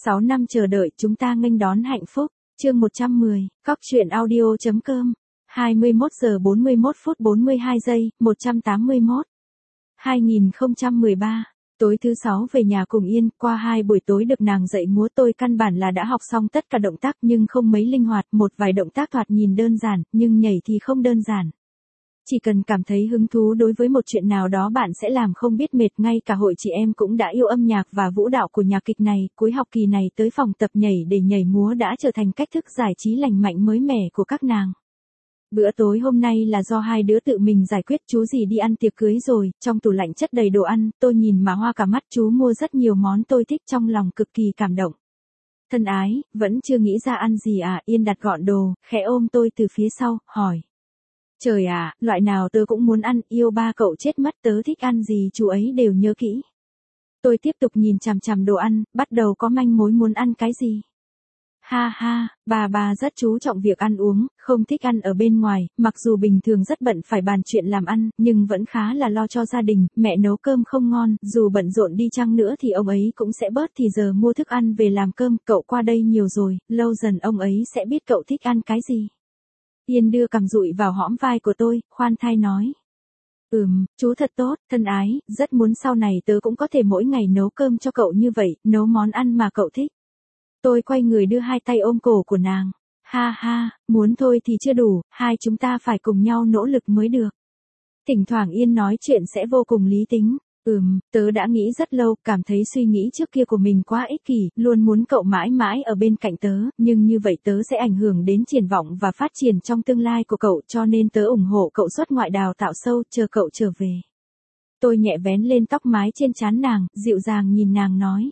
6 năm chờ đợi chúng ta nghênh đón hạnh phúc. Chương 110, coctruyện.audio.com 21 giờ 41 phút 42 giây, 181. 2013. Tối thứ 6 về nhà cùng Yên, qua 2 buổi tối được nàng dạy múa tôi căn bản là đã học xong tất cả động tác nhưng không mấy linh hoạt, một vài động tác thoạt nhìn đơn giản, nhưng nhảy thì không đơn giản. Chỉ cần cảm thấy hứng thú đối với một chuyện nào đó bạn sẽ làm không biết mệt, ngay cả hội chị em cũng đã yêu âm nhạc và vũ đạo của nhạc kịch này, cuối học kỳ này tới phòng tập nhảy để nhảy múa đã trở thành cách thức giải trí lành mạnh mới mẻ của các nàng. Bữa tối hôm nay là do hai đứa tự mình giải quyết, chú gì đi ăn tiệc cưới rồi, trong tủ lạnh chất đầy đồ ăn, tôi nhìn mà hoa cả mắt, chú mua rất nhiều món tôi thích, trong lòng cực kỳ cảm động. Thân ái, vẫn chưa nghĩ ra ăn gì à? Yên đặt gọn đồ, khẽ ôm tôi từ phía sau, hỏi. Trời à, loại nào tớ cũng muốn ăn, yêu ba cậu chết mất, tớ thích ăn gì chú ấy đều nhớ kỹ. Tôi tiếp tục nhìn chằm chằm đồ ăn, bắt đầu có manh mối muốn ăn cái gì. Ha ha, bà rất chú trọng việc ăn uống, không thích ăn ở bên ngoài, mặc dù bình thường rất bận phải bàn chuyện làm ăn, nhưng vẫn khá là lo cho gia đình, mẹ nấu cơm không ngon, dù bận rộn đi chăng nữa thì ông ấy cũng sẽ bớt thì giờ mua thức ăn về làm cơm, cậu qua đây nhiều rồi, lâu dần ông ấy sẽ biết cậu thích ăn cái gì. Yên đưa cằm dụi vào hõm vai của tôi, khoan thai nói. Chú thật tốt, thân ái, rất muốn sau này tớ cũng có thể mỗi ngày nấu cơm cho cậu như vậy, nấu món ăn mà cậu thích. Tôi quay người đưa hai tay ôm cổ của nàng. Ha ha, muốn thôi thì chưa đủ, hai chúng ta phải cùng nhau nỗ lực mới được. Thỉnh thoảng Yên nói chuyện sẽ vô cùng lý tính. Tớ đã nghĩ rất lâu, cảm thấy suy nghĩ trước kia của mình quá ích kỷ, luôn muốn cậu mãi mãi ở bên cạnh tớ, nhưng như vậy tớ sẽ ảnh hưởng đến triển vọng và phát triển trong tương lai của cậu, cho nên tớ ủng hộ cậu xuất ngoại đào tạo sâu, chờ cậu trở về. Tôi nhẹ vén lên tóc mái trên trán nàng, dịu dàng nhìn nàng nói.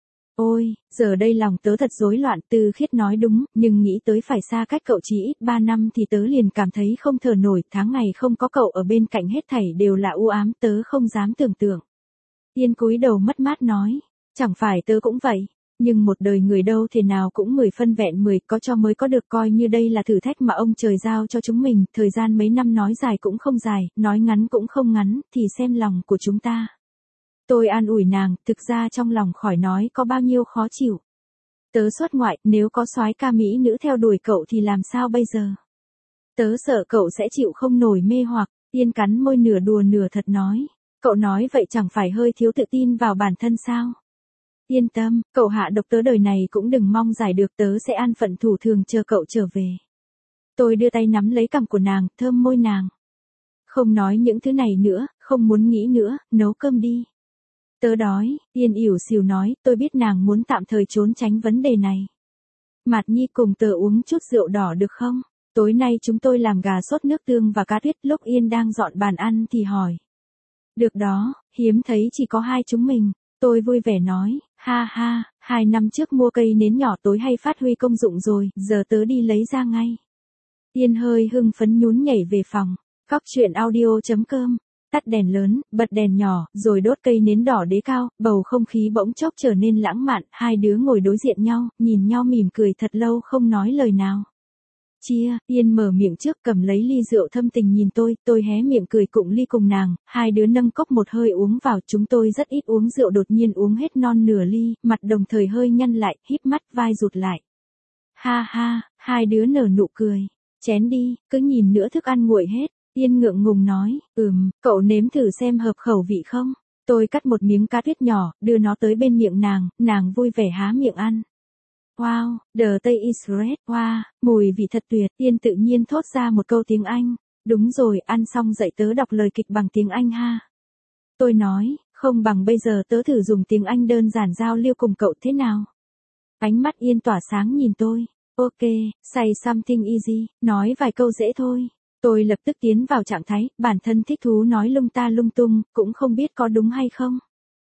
Ôi, giờ đây lòng tớ thật rối loạn, Tư Khiết nói đúng, nhưng nghĩ tới phải xa cách cậu chỉ ít 3 năm thì tớ liền cảm thấy không thở nổi, tháng ngày không có cậu ở bên cạnh hết thảy đều là u ám, tớ không dám tưởng tượng. Yên cúi đầu mất mát nói, chẳng phải tớ cũng vậy, nhưng một đời người đâu thể nào cũng 10 phân vẹn 10, có cho mới có được, coi như đây là thử thách mà ông trời giao cho chúng mình, thời gian mấy năm nói dài cũng không dài, nói ngắn cũng không ngắn, thì xem lòng của chúng ta. Tôi an ủi nàng, thực ra trong lòng khỏi nói có bao nhiêu khó chịu. Tớ xuất ngoại, nếu có soái ca mỹ nữ theo đuổi cậu thì làm sao bây giờ? Tớ sợ cậu sẽ chịu không nổi mê hoặc. Yên cắn môi nửa đùa nửa thật nói. Cậu nói vậy chẳng phải hơi thiếu tự tin vào bản thân sao? Yên tâm, cậu hạ độc tớ đời này cũng đừng mong giải được, tớ sẽ an phận thủ thường chờ cậu trở về. Tôi đưa tay nắm lấy cằm của nàng, thơm môi nàng. Không nói những thứ này nữa, không muốn nghĩ nữa, nấu cơm đi. Tớ đói, Yên ỉu xìu nói, tôi biết nàng muốn tạm thời trốn tránh vấn đề này. Mạt Nhi cùng tớ uống chút rượu đỏ được không? Tối nay chúng tôi làm gà sốt nước tương và cá tuyết, lúc Yên đang dọn bàn ăn thì hỏi. Được đó, hiếm thấy chỉ có hai chúng mình. Tôi vui vẻ nói, ha ha, 2 năm trước mua cây nến nhỏ tối hay phát huy công dụng rồi, giờ tớ đi lấy ra ngay. Yên hơi hưng phấn nhún nhảy về phòng. coctruyện.audio.com Tắt đèn lớn, bật đèn nhỏ, rồi đốt cây nến đỏ đế cao, bầu không khí bỗng chốc trở nên lãng mạn, hai đứa ngồi đối diện nhau, nhìn nhau mỉm cười thật lâu không nói lời nào. Chia, Yên mở miệng trước cầm lấy ly rượu thâm tình nhìn tôi hé miệng cười cụng ly cùng nàng, hai đứa nâng cốc một hơi uống vào, chúng tôi rất ít uống rượu, đột nhiên uống hết non nửa ly, mặt đồng thời hơi nhăn lại, híp mắt vai rụt lại. Ha ha, hai đứa nở nụ cười, chén đi, cứ nhìn nữa thức ăn nguội hết. Yên ngượng ngùng nói, cậu nếm thử xem hợp khẩu vị không? Tôi cắt một miếng cá tuyết nhỏ, đưa nó tới bên miệng nàng vui vẻ há miệng ăn. Wow, the taste is great, wow, mùi vị thật tuyệt. Yên tự nhiên thốt ra một câu tiếng Anh. Đúng rồi, ăn xong dạy tớ đọc lời kịch bằng tiếng Anh ha. Tôi nói, không bằng bây giờ tớ thử dùng tiếng Anh đơn giản giao lưu cùng cậu thế nào? Ánh mắt Yên tỏa sáng nhìn tôi. Ok, say something easy, nói vài câu dễ thôi. Tôi lập tức tiến vào trạng thái, bản thân thích thú nói lung ta lung tung, cũng không biết có đúng hay không.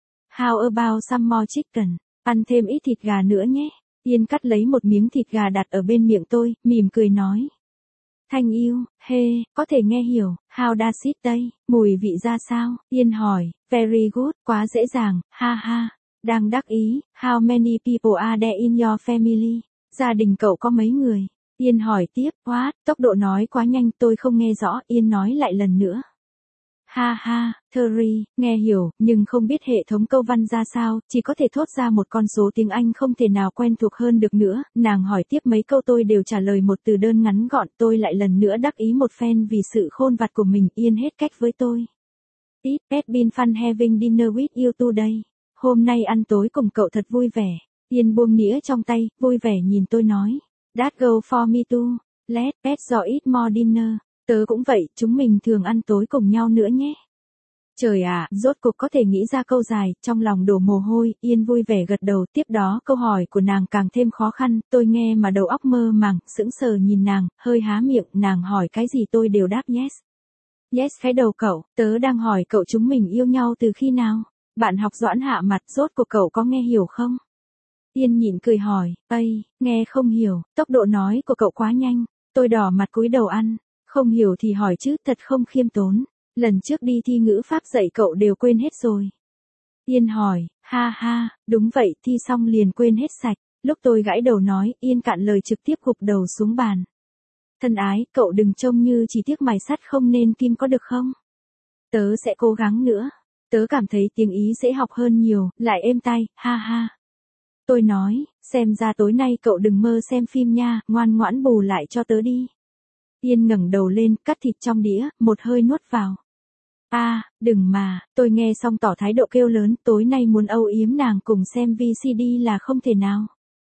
How about some more chicken? Ăn thêm ít thịt gà nữa nhé. Yên cắt lấy một miếng thịt gà đặt ở bên miệng tôi, mỉm cười nói. Thank you, có thể nghe hiểu, how does it taste? Mùi vị ra sao? Yên hỏi, very good, quá dễ dàng, ha ha. Đang đắc ý, how many people are there in your family? Gia đình cậu có mấy người? Yên hỏi tiếp, tốc độ nói quá nhanh tôi không nghe rõ, Yên nói lại lần nữa. Ha ha, Terry, nghe hiểu, nhưng không biết hệ thống câu văn ra sao, chỉ có thể thốt ra một con số tiếng Anh không thể nào quen thuộc hơn được nữa. Nàng hỏi tiếp mấy câu tôi đều trả lời một từ đơn ngắn gọn, tôi lại lần nữa đắc ý một phen vì sự khôn vặt của mình. Yên hết cách với tôi. It has been fun having dinner with you today. Hôm nay ăn tối cùng cậu thật vui vẻ. Yên buông nĩa trong tay, vui vẻ nhìn tôi nói. That go for me too. Let's eat more dinner. Tớ cũng vậy, chúng mình thường ăn tối cùng nhau nữa nhé. Trời ạ, rốt cuộc có thể nghĩ ra câu dài, trong lòng đổ mồ hôi. Yên vui vẻ gật đầu. Tiếp đó câu hỏi của nàng càng thêm khó khăn, tôi nghe mà đầu óc mơ màng, sững sờ nhìn nàng, hơi há miệng. Nàng hỏi cái gì tôi đều đáp yes. Yes cái đầu cậu, tớ đang hỏi cậu chúng mình yêu nhau từ khi nào? Bạn học Doãn hạ mặt, rốt cuộc cậu có nghe hiểu không? Yên nhịn cười hỏi, ây, nghe không hiểu, tốc độ nói của cậu quá nhanh. Tôi đỏ mặt cúi đầu ăn, không hiểu thì hỏi chứ, thật không khiêm tốn. Lần trước đi thi ngữ pháp dạy cậu đều quên hết rồi. Yên hỏi, ha ha, đúng vậy, thi xong liền quên hết sạch. Lúc tôi gãi đầu nói, Yên cạn lời trực tiếp gục đầu xuống bàn. Thân ái, cậu đừng trông như chỉ tiếc mài sắt không nên kim có được không? Tớ sẽ cố gắng nữa. Tớ cảm thấy tiếng Ý dễ học hơn nhiều, lại êm tai, ha ha. Tôi nói, xem ra tối nay cậu đừng mơ xem phim nha, ngoan ngoãn bù lại cho tớ đi. Yên ngẩng đầu lên, cắt thịt trong đĩa, một hơi nuốt vào. Đừng mà, tôi nghe xong tỏ thái độ kêu lớn, tối nay muốn âu yếm nàng cùng xem VCD là không thể nào.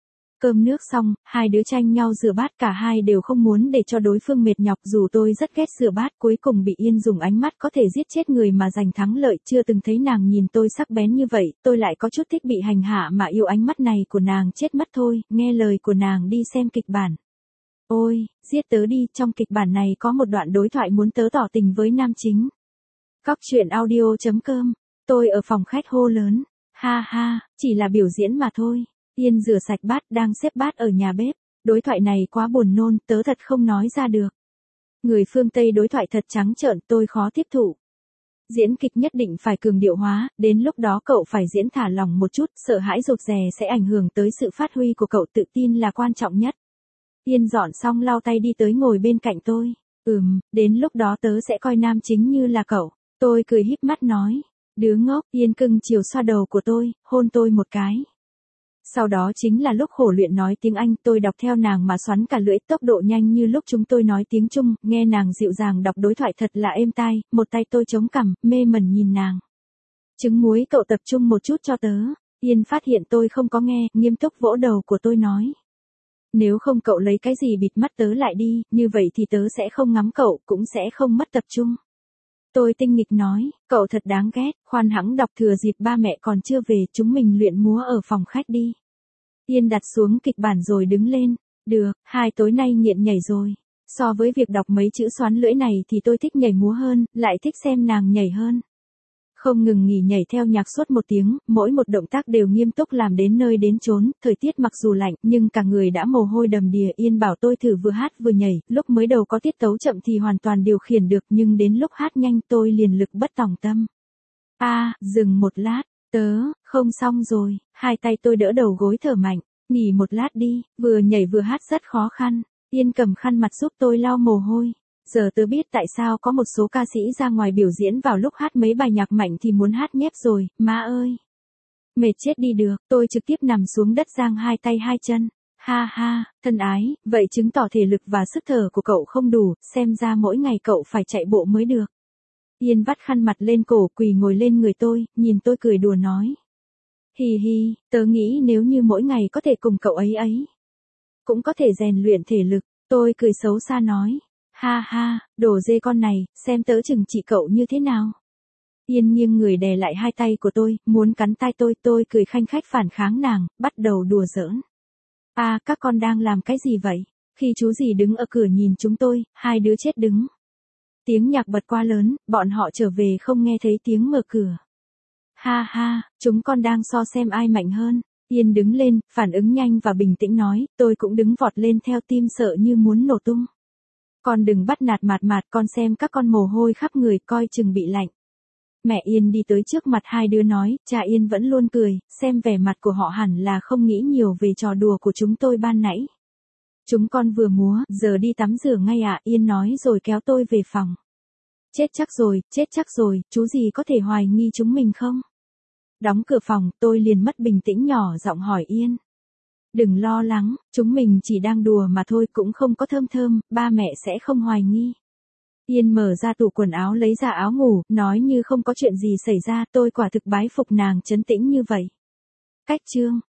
Cơm nước xong, hai đứa tranh nhau rửa bát, cả hai đều không muốn để cho đối phương mệt nhọc, dù tôi rất ghét rửa bát, cuối cùng bị Yên dùng ánh mắt có thể giết chết người mà giành thắng lợi, chưa từng thấy nàng nhìn tôi sắc bén như vậy, tôi lại có chút thích bị hành hạ mà yêu ánh mắt này của nàng chết mất thôi, nghe lời của nàng đi xem kịch bản. Ôi, giết tớ đi, trong kịch bản này có một đoạn đối thoại muốn tớ tỏ tình với nam chính. Cóc truyện audio.com, tôi ở phòng khách hô lớn, ha ha, chỉ là biểu diễn mà thôi. Yên rửa sạch bát đang xếp bát ở nhà bếp, đối thoại này quá buồn nôn, tớ thật không nói ra được. Người phương Tây đối thoại thật trắng trợn, tôi khó tiếp thụ. Diễn kịch nhất định phải cường điệu hóa, đến lúc đó cậu phải diễn thả lỏng một chút, sợ hãi rụt rè sẽ ảnh hưởng tới sự phát huy của cậu, tự tin là quan trọng nhất. Yên dọn xong lau tay đi tới ngồi bên cạnh tôi. Đến lúc đó tớ sẽ coi nam chính như là cậu. Tôi cười híp mắt nói. Đứa ngốc, Yên cưng chiều xoa đầu của tôi, hôn tôi một cái. Sau đó chính là lúc khổ luyện nói tiếng Anh, tôi đọc theo nàng mà xoắn cả lưỡi, tốc độ nhanh như lúc chúng tôi nói tiếng Trung, nghe nàng dịu dàng đọc đối thoại thật là êm tai, một tay tôi chống cằm, mê mẩn nhìn nàng. Trứng muối cậu tập trung một chút cho tớ. Yên phát hiện tôi không có nghe, nghiêm túc vỗ đầu của tôi nói. Nếu không cậu lấy cái gì bịt mắt tớ lại đi, như vậy thì tớ sẽ không ngắm cậu, cũng sẽ không mất tập trung. Tôi tinh nghịch nói, cậu thật đáng ghét, khoan hẵng đọc thừa dịp ba mẹ còn chưa về, chúng mình luyện múa ở phòng khách đi. Yên đặt xuống kịch bản rồi đứng lên, được, hai tối nay nghiện nhảy rồi. So với việc đọc mấy chữ xoắn lưỡi này thì tôi thích nhảy múa hơn, lại thích xem nàng nhảy hơn. Không ngừng nghỉ nhảy theo nhạc suốt một tiếng, mỗi một động tác đều nghiêm túc làm đến nơi đến chốn, thời tiết mặc dù lạnh, nhưng cả người đã mồ hôi đầm đìa. Yên bảo tôi thử vừa hát vừa nhảy, lúc mới đầu có tiết tấu chậm thì hoàn toàn điều khiển được, nhưng đến lúc hát nhanh tôi liền lực bất tòng tâm. Dừng một lát, không xong rồi, hai tay tôi đỡ đầu gối thở mạnh, nghỉ một lát đi, vừa nhảy vừa hát rất khó khăn. Yên cầm khăn mặt giúp tôi lau mồ hôi. Giờ tớ biết tại sao có một số ca sĩ ra ngoài biểu diễn vào lúc hát mấy bài nhạc mạnh thì muốn hát nhép rồi, má ơi. Mệt chết đi được, tôi trực tiếp nằm xuống đất giang hai tay hai chân. Ha ha, thân ái, vậy chứng tỏ thể lực và sức thở của cậu không đủ, xem ra mỗi ngày cậu phải chạy bộ mới được. Yên vắt khăn mặt lên cổ, quỳ ngồi lên người tôi, nhìn tôi cười đùa nói. Hì hì, tớ nghĩ nếu như mỗi ngày có thể cùng cậu ấy, cũng có thể rèn luyện thể lực. Tôi cười xấu xa nói. Ha ha, đồ dê con này, xem tớ chừng trị cậu như thế nào. Yên nghiêng người đè lại hai tay của tôi, muốn cắn tai tôi cười khanh khách phản kháng nàng, bắt đầu đùa giỡn. Các con đang làm cái gì vậy? Khi chú gì đứng ở cửa nhìn chúng tôi, hai đứa chết đứng. Tiếng nhạc bật quá lớn, bọn họ trở về không nghe thấy tiếng mở cửa. Ha ha, chúng con đang so xem ai mạnh hơn. Yên đứng lên, phản ứng nhanh và bình tĩnh nói, tôi cũng đứng vọt lên theo, tim sợ như muốn nổ tung. Con đừng bắt nạt mạt, con xem các con mồ hôi khắp người, coi chừng bị lạnh. Mẹ Yên đi tới trước mặt hai đứa nói, cha Yên vẫn luôn cười, xem vẻ mặt của họ hẳn là không nghĩ nhiều về trò đùa của chúng tôi ban nãy. Chúng con vừa múa, giờ đi tắm rửa ngay ạ, Yên nói rồi kéo tôi về phòng. chết chắc rồi, chú gì có thể hoài nghi chúng mình không? Đóng cửa phòng, tôi liền mất bình tĩnh nhỏ giọng hỏi Yên. Đừng lo lắng, chúng mình chỉ đang đùa mà thôi, cũng không có Thơm Thơm, ba mẹ sẽ không hoài nghi. Yên mở ra tủ quần áo lấy ra áo ngủ, nói như không có chuyện gì xảy ra, tôi quả thực bái phục nàng trấn tĩnh như vậy. Cách chương